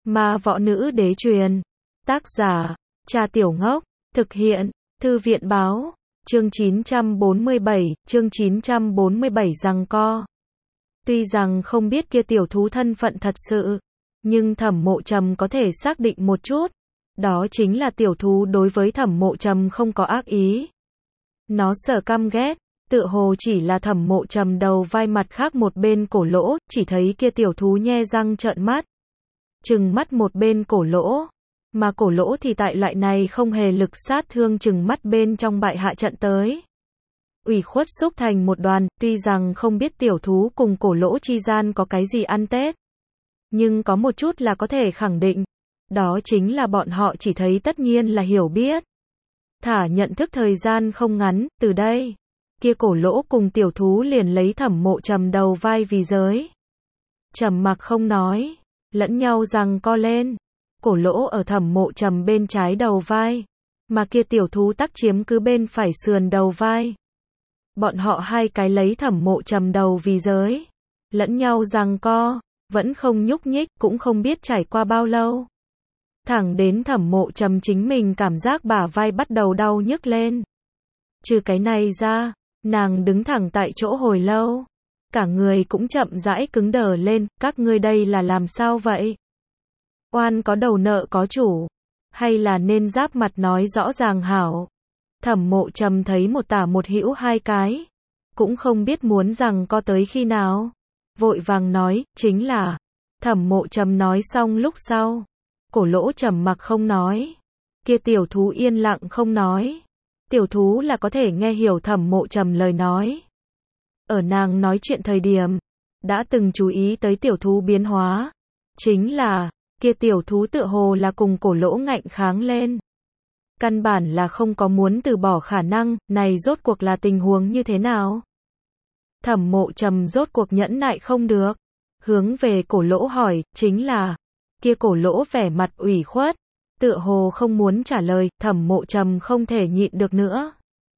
Ma võ nữ đế truyền. Tác giả, Cha Tiểu Ngốc. Thực hiện, Thư viện báo. Chương 947 giằng co. Tuy rằng không biết kia tiểu thú thân phận thật sự, nhưng Thẩm Mộ Trầm có thể xác định một chút. Đó chính là tiểu thú đối với Thẩm Mộ Trầm không có ác ý. Nó sợ căm ghét, tựa hồ chỉ là Thẩm Mộ Trầm đầu vai mặt khác một bên cổ lỗ, chỉ thấy kia tiểu thú nhe răng trợn mắt. Trừng mắt một bên cổ lỗ. Mà cổ lỗ thì tại loại này không hề lực sát thương trừng mắt bên trong bại hạ trận tới. Ủy khuất xúc thành một đoàn, tuy rằng không biết tiểu thú cùng cổ lỗ chi gian có cái gì ăn Tết. Nhưng có một chút là có thể khẳng định. Đó chính là bọn họ chỉ thấy tất nhiên là hiểu biết. Thả nhận thức thời gian không ngắn, từ đây. Kia cổ lỗ cùng tiểu thú liền lấy Thẩm Mộ Trầm đầu vai vì giới. Trầm mặc không nói, lẫn nhau giằng co lên. Cổ lỗ ở Thẩm Mộ Trầm bên trái đầu vai, mà kia tiểu thú tắc chiếm cứ bên phải sườn đầu vai. Bọn họ hai cái lấy Thẩm Mộ Trầm đầu vì giới, lẫn nhau giằng co, vẫn không nhúc nhích, cũng không biết trải qua bao lâu. Thẳng đến Thẩm Mộ Trầm chính mình cảm giác bả vai bắt đầu đau nhức lên. Trừ cái này ra, nàng đứng thẳng tại chỗ hồi lâu, cả người cũng chậm rãi cứng đờ lên, các ngươi đây là làm sao vậy? Oan có đầu nợ có chủ, hay là nên giáp mặt nói rõ ràng hảo? Thẩm Mộ Trầm thấy một tả một hữu hai cái, cũng không biết muốn rằng có tới khi nào. Vội vàng nói, chính là. Thẩm Mộ Trầm nói xong lúc sau, cổ lỗ trầm mặc không nói. Kia tiểu thú yên lặng không nói. Tiểu thú là có thể nghe hiểu Thẩm Mộ Trầm lời nói. Ở nàng nói chuyện thời điểm, đã từng chú ý tới tiểu thú biến hóa. Chính là, kia tiểu thú tựa hồ là cùng cổ lỗ ngạnh kháng lên. Căn bản là không có muốn từ bỏ khả năng, này rốt cuộc là tình huống như thế nào? Thẩm Mộ Trầm rốt cuộc nhẫn nại không được. Hướng về cổ lỗ hỏi, chính là, kia cổ lỗ vẻ mặt ủy khuất, tựa hồ không muốn trả lời, Thẩm Mộ Trầm không thể nhịn được nữa.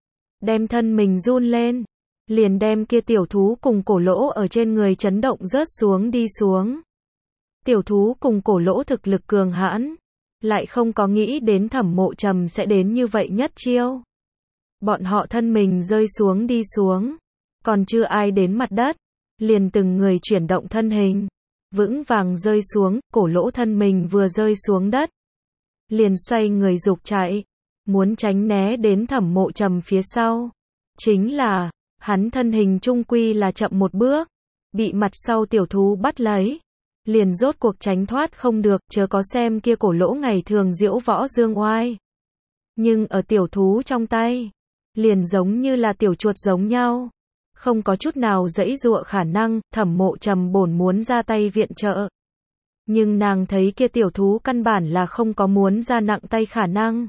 Đem thân mình run lên, liền đem kia tiểu thú cùng cổ lỗ ở trên người chấn động rớt xuống đi xuống. Tiểu thú cùng cổ lỗ thực lực cường hãn, lại không có nghĩ đến Thẩm Mộ Trầm sẽ đến như vậy nhất chiêu. Bọn họ thân mình rơi xuống đi xuống, còn chưa ai đến mặt đất, liền từng người chuyển động thân hình, vững vàng rơi xuống, cổ lỗ thân mình vừa rơi xuống đất, liền xoay người dục chạy, muốn tránh né đến Thẩm Mộ Trầm phía sau. Chính là, hắn thân hình chung quy là chậm một bước, bị mặt sau tiểu thú bắt lấy, liền rốt cuộc tránh thoát không được, chớ có xem kia cổ lỗ ngày thường diễu võ dương oai. Nhưng ở tiểu thú trong tay, liền giống như là tiểu chuột giống nhau. Không có chút nào giãy giụa khả năng, Thẩm Mộ Trầm bổn muốn ra tay viện trợ. Nhưng nàng thấy kia tiểu thú căn bản là không có muốn ra nặng tay khả năng.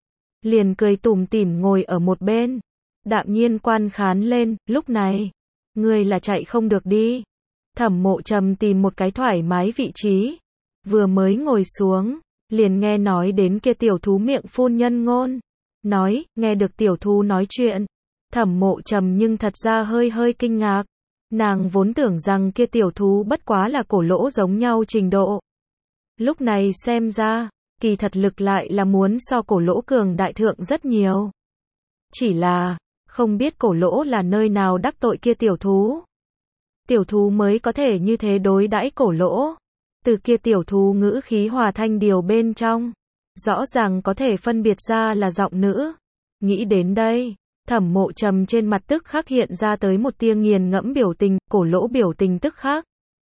Liền cười tủm tỉm ngồi ở một bên, đạm nhiên quan khán lên, lúc này, ngươi là chạy không được đi. Thẩm Mộ Trầm tìm một cái thoải mái vị trí, vừa mới ngồi xuống, liền nghe nói đến kia tiểu thú miệng phun nhân ngôn. Nói, nghe được tiểu thú nói chuyện. Thẩm Mộ Trầm nhưng thật ra hơi kinh ngạc. Nàng vốn tưởng rằng kia tiểu thú bất quá là cổ lỗ giống nhau trình độ. Lúc này xem ra, kỳ thật lực lại là muốn so cổ lỗ cường đại thượng rất nhiều. Chỉ là, không biết cổ lỗ là nơi nào đắc tội kia tiểu thú. Tiểu thú mới có thể như thế đối đãi cổ lỗ. Từ kia tiểu thú ngữ khí hòa thanh điều bên trong, rõ ràng có thể phân biệt ra là giọng nữ. Nghĩ đến đây, Thẩm Mộ Trầm trên mặt tức khắc hiện ra tới một tia nghiền ngẫm biểu tình, cổ lỗ biểu tình tức khắc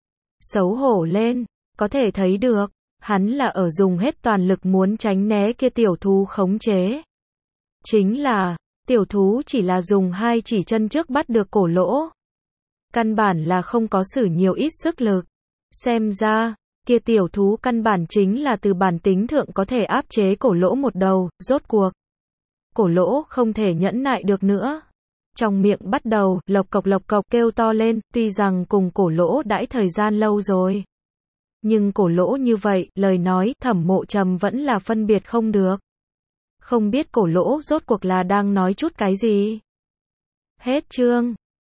xấu hổ lên, có thể thấy được, hắn là ở dùng hết toàn lực muốn tránh né kia tiểu thú khống chế. Chính là, tiểu thú chỉ là dùng hai chỉ chân trước bắt được cổ lỗ. Căn bản là không có sử nhiều ít sức lực. Xem ra, kia tiểu thú căn bản chính là từ bản tính thượng có thể áp chế cổ lỗ một đầu, rốt cuộc. Cổ lỗ không thể nhẫn nại được nữa. Trong miệng bắt đầu, lộc cộc kêu to lên, tuy rằng cùng cổ lỗ đãi thời gian lâu rồi. Nhưng cổ lỗ như vậy, lời nói, Thẩm Mộ Trầm vẫn là phân biệt không được. Không biết cổ lỗ rốt cuộc là đang nói chút cái gì. Hết chương.